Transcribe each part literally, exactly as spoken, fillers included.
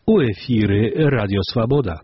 У эфіры Радіо Свабода.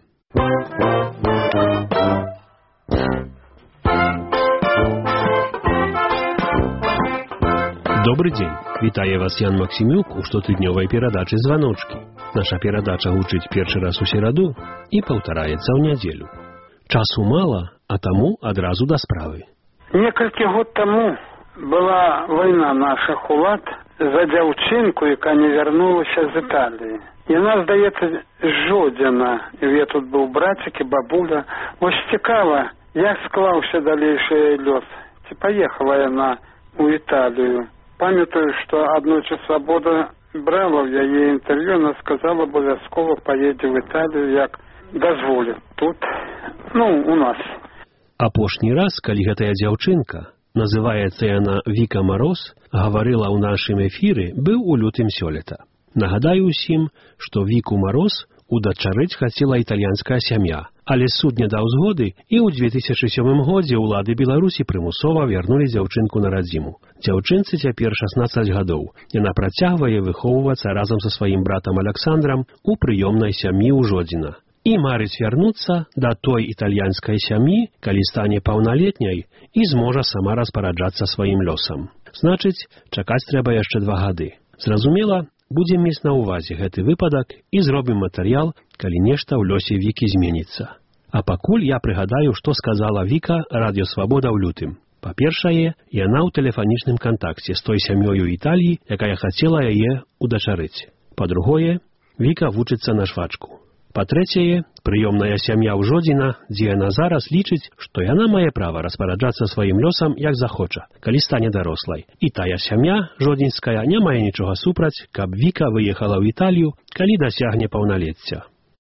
Добрый день. Вітае вас Ян Максімюк у штотыднёвай перадачы «Званочкі». Наша перадача гучыць першы раз у сераду і паўтараецца ў нядзелю. Часу мала, а таму адразу да справы. Некалькі год таму была вайна нашых улад за дзяўчынку, якая не вярнулася з Італіі. Яна, здаецца, Жодзіна. І тут быў брацік і бабуля. Вось цікава, як склаўся далейшы лёс. Ці паехала яна у Італію. Памятаю, што аднойчы Свабода брала ў яе інтэрв'ю, она сказала, абавязкова паедзе ў Італію, як дазволіць. Тут, ну, у нас. Апошні раз, калі гэтая дзяўчынка, называецца яна Віка Мароз, гаварыла ў нашым эфіры, быў у лютым сёлета. Нагадаю ўсім, што Віку Мароз удачарыць хацела італьянская сям'я, але суд не даў згоды, і ў дзве тысячы сёмым годзе ўлады Беларусі прымусова вярнулі дзяўчынку на радзіму. Дзяўчынцы цяпер шаснаццаць гадоў. Яна працягвае выхоўвацца разам са сваім братам Аляксандрам у прыёмнай сям'і ў Жодзіна. І марыць вярнуцца да той італьянскай сям'і, калі стане паўналетняй і зможа сама распараджацца сваім лёсам. Значыць, чакаць трэба яшчэ два гады. Зразумела, будзем мець на ўвазе гэты выпадак і зробім матэрыял, калі нешта ў лёсе Вікі зменіцца. А пакуль я прыгадаю, што сказала Віка Радіо Свабода ў лютым. Па-першае, яна ў тэлефанічным кантакце з той сям'ёю Італіі, якая хацела яе удачарыць. Па-другое, Віка вучыцца на швачку. Па-трэцяе, прыёмная сям'я ў Жодзіна, дзе яна зараз лічыць, што яна мае права распараджацца сваім лёсам, як захоча, калі стане дарослай. І тая сям'я, жодзінская, не мае нічога супраць, каб Віка выехала ў Італію, калі дасягне паўналецця.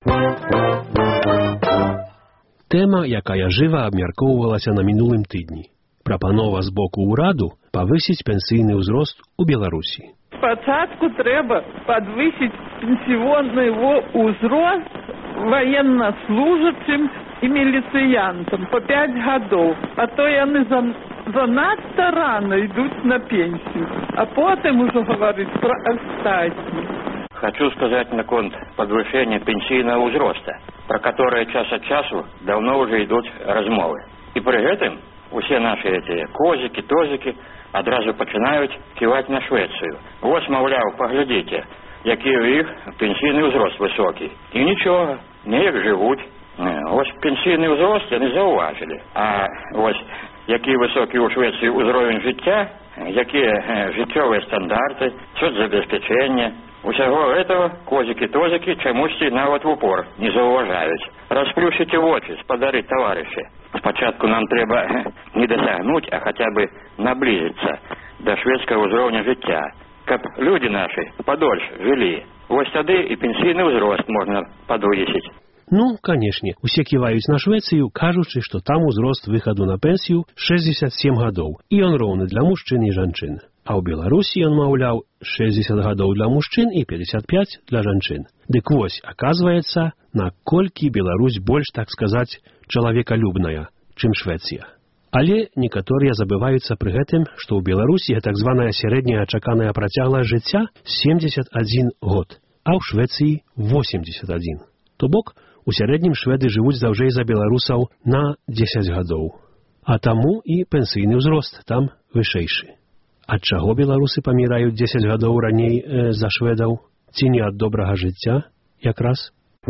Тэма, якая жыва абмяркоўвалася на мінулым тыдні. Прапанова з боку ўраду павысіць пенсійны ўзрост у Беларусі. Спачатку трэба падвысіць пенсіонны ўзрост ваеннаслужачым і міліцыянтам па пяць гадоў, а то яны занадта рана ідуць на пенсію, а потым ужо гаварыць пра астатні. Хочу сказать наконт подвышения пенсійного ўзроста, про которое час от часу давно уже идут размовы. И при этом усе наши эти козики, тозики адразу пачынаюць ківаць на Швецыю. Вось, маўляў, паглядзіце, які ў іх пенсійны ўзрост высокі. І нічога, неяк жывуць. Вось пенсійны ўзрост яны заўважылі. А вось, які высокі ў Швецыі ўзровень жыцця, якія жыццёвыя стандарты, соцзабеспячэнне, усяго этого козики-тозики чамусьці нават в упор не заўважаюць. Расплюшыце вочы, спадары таварышы. Спачатку нам трэба не дасягнуць, а хаця бы наблізіцца да шведскага ўзроўня жыцця, каб людзі нашы падольш жылі. Вось тады і пенсійны ўзрост можна падвысіць. Ну, канешне, усе ківаюць на Швецыю, кажучы, што там узрост выхаду на пенсію шэсцьдзесят сем гадоў, і ён роўны для мужчын і жанчын. А ў Беларусі ён, маўляў, шэсцьдзесят гадоў для мужчын і пятьдесят пять для жанчын. Дык вось, аказваецца, наколькі Беларусь больш, так сказаць, чалавекалюбная, чым Швецыя. Але некаторыя забываюцца пры гэтым, што ў Беларусі так званая сярэдняя чаканая працягласць жыцця семьдесят один год, а ў Швецыі восемьдесят один. То бок, у сярэднім шведы жывуць даўжэй за беларусаў на дзесяць гадоў. А таму і пенсійны ўзрост там вышэйшы. Ад чаго беларусы паміраюць дзесяць гадоў раней э, за шведаў? Ці не ад добрага жыцця, якраз?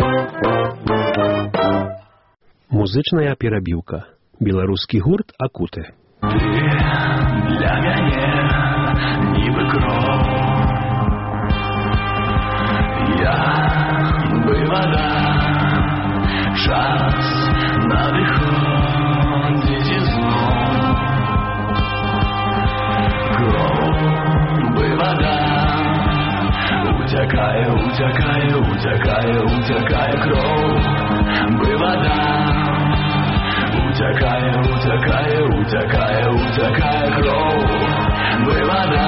Музычная перабіўка. Беларускі гурт «Акуты». Ты для мяне нібы кроў, я бы вода, час надыходзіць ізноў. Кроў бы вода, уцякае, уцякае, уцякае, уцякае кроў бы вода. Утякае, утякае, утякае, утякае кроў бы вода.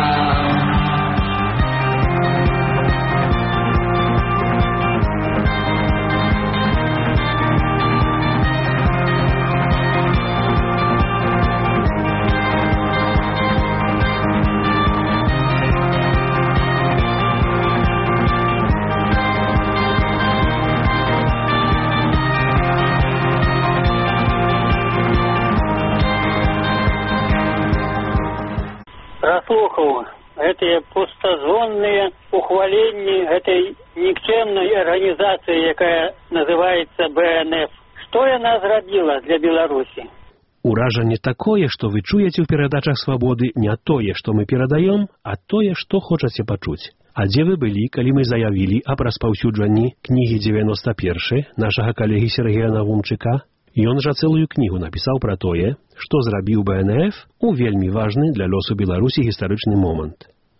такія пустазонныя ухваленні гэтай нікчемнай арганізацыі, якая называецца бэ эн эф. Што яна зрабіла для Беларусі? Уражанне такое, што вы чуеце ў перадачах «Свабоды» не тое, што мы перадаем, а тое, што хочаце пачуць. А дзе вы былі, калі мы заявілі аб распаўсюджанні кнігі дзевяноста першы нашага калегі Сергея Навумчыка? Ён жа цэлую кнігу напісаў пра тое, што зрабіў бэ эн эф у вельмі важны для лёсу Беларусі гістарычны момант.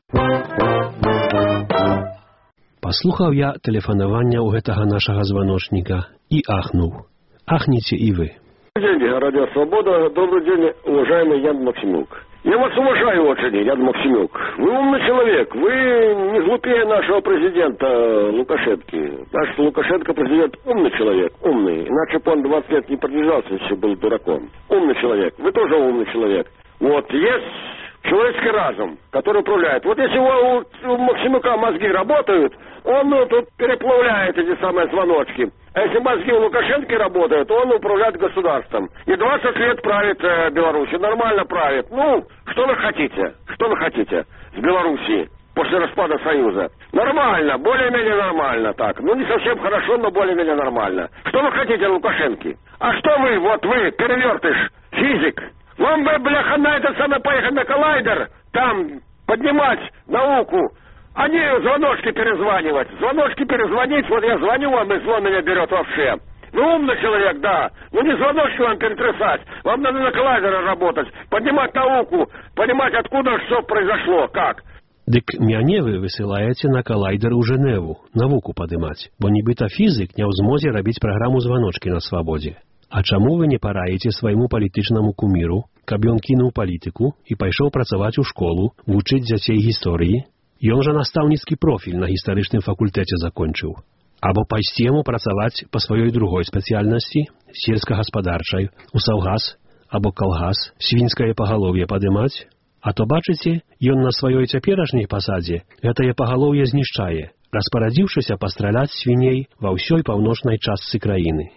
Паслухаў я тэлефанавання ў гэтага нашага званочніка і ахнуў. Ахніце і вы. Добрый день, Радио Свобода. Добрый день, уважаемый Ян Максимюк. Я вас уважаю очень, Ян Максимюк. Вы умный человек. Вы не глупее нашего президента Лукашенко. Наш Лукашенко президент умный человек, умный. Иначе бы он двадцать лет не продержался, если был дураком. Умный человек. Вы тоже умный человек. Вот, есть человеческий разум, который управляет. Вот если у, у Максимюка мозги работают, он ну, тут переплавляет эти самые звоночки. А если мозги у Лукашенко работают, он управляет государством. И двадцать лет правит э, Беларусью. Нормально правит. Ну, что вы хотите? Что вы хотите с Белоруссией после распада Союза? Нормально, более-менее нормально так. Ну, не совсем хорошо, но более-менее нормально. Что вы хотите, Лукашенко? А что вы, вот вы, перевертыш, физик, вам бы, бляха, на этот самый поехать на коллайдер, там поднимать науку, а не звоночки перезванивать. Звоночки перезвонить, вот я звоню вам, и звон меня берет вообще. Вы умный человек, да. Ну не звоночки вам перетрясать. Вам надо на коллайдере работать, поднимать науку, понимать, откуда что произошло, как. Дык мяне вы высылаеце на калайдер у Жэневу, навуку падымаць, бо нібыта фізык не ў змозе рабіць праграму «Званочкі на свабодзе». А чаму вы не параіце свайму палітычнаму куміру, каб ён кінуў палітыку і пайшоў працаваць у школу, вучыць дзяцей гісторыі? Ён жа настаўніцкі профіль на гістарычным факультэце закончыў. Або пайсці яму працаваць па сваёй другой спецыяльнасці, сельскагаспадарчай, у саўгас, або калгас, свінскае пагалоўе падымаць? А то, бачыце, ён на сваёй цяперашняй пасадзе гэтае пагалоўе знішчае, распарадзіўшыся пастраляць свіней ва ўсёй паўночнай частцы краіны.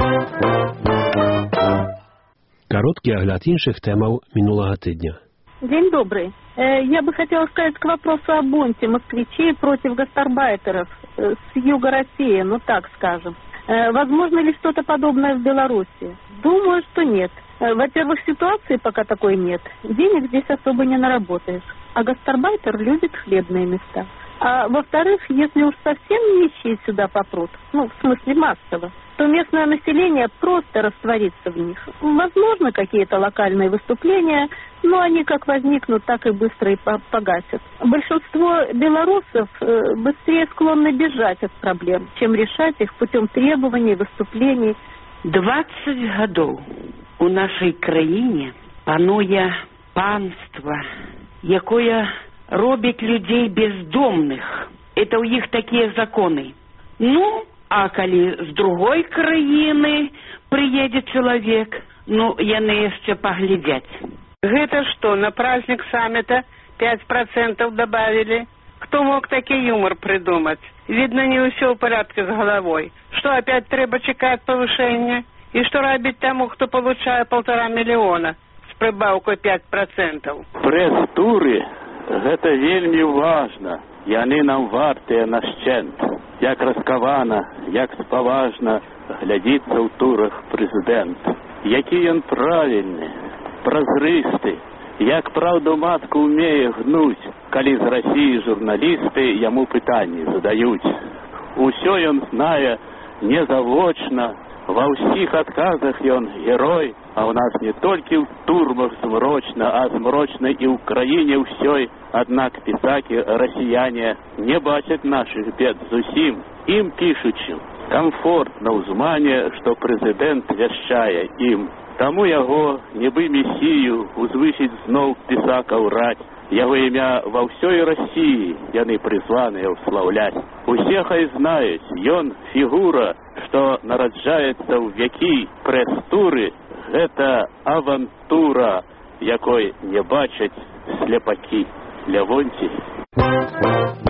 Короткий огляд інших темаў минулого тыдня. День добрый. Я бы хотела сказать к вопросу о бунте москвичей против гастарбайтеров с юга России, ну так скажем. Возможно ли что-то подобное в Беларуси? Думаю, что нет. Во-первых, ситуации пока такой нет. Денег здесь особо не наработаешь. А гастарбайтер любит хлебные места. А во-вторых, если уж совсем нищие сюда попрут, ну, в смысле массово, то местное население просто растворится в них. Возможно, какие-то локальные выступления, но они как возникнут, так и быстро и погасят. Большинство белорусов быстрее склонны бежать от проблем, чем решать их путем требований, выступлений. двадцать гадоў у нашай краіне пануе панства, якое робіць людзей бездомных. Это у іх такія законы. Ну, а калі з другой краіны прыедзе чалавек, ну, яны яшчэ паглядзяць. Гэта што, на праздник саммита пять процентов добавили? Кто мог такі юмор придумать? Видно, не ўсё ў порядке с головой. Что, опять трэба чекать повышения? И что робить тому, кто получает полтора миллиона с прибавкой пять процентов? Пресс-туры – гэта вельмі важна. Яны нам вартыя нашчэнт. Як раскавана, як спаважна глядзіцца ў турах прэзідэнт. Які ён правільны, празрысты, як праўду матку умее гнуць, калі з Расіі журналісты яму пытанні задаюць. Усё ён знае незавочна, ва ўсіх адказах ён герой, а ў нас не толькі ў турмах змрочна, а змрочна і ў краіне ўсёй. Аднак пісакі расіяне не бачаць нашых бед зусім. Ім пішучы камфортна ўзмане, што прэзідэнт вяшчае ім. Таму яго, нібы месію, узвысіць зноў пісакаў раць. Яго імя ва ўсёй Расіі яны прызваныя ўслаўляць. Усе хай знаюць, ён фігура, што нараджаецца ў вякі. Прэс-туры – гэта авантура, якой не бачаць сляпакі. Лявонцій.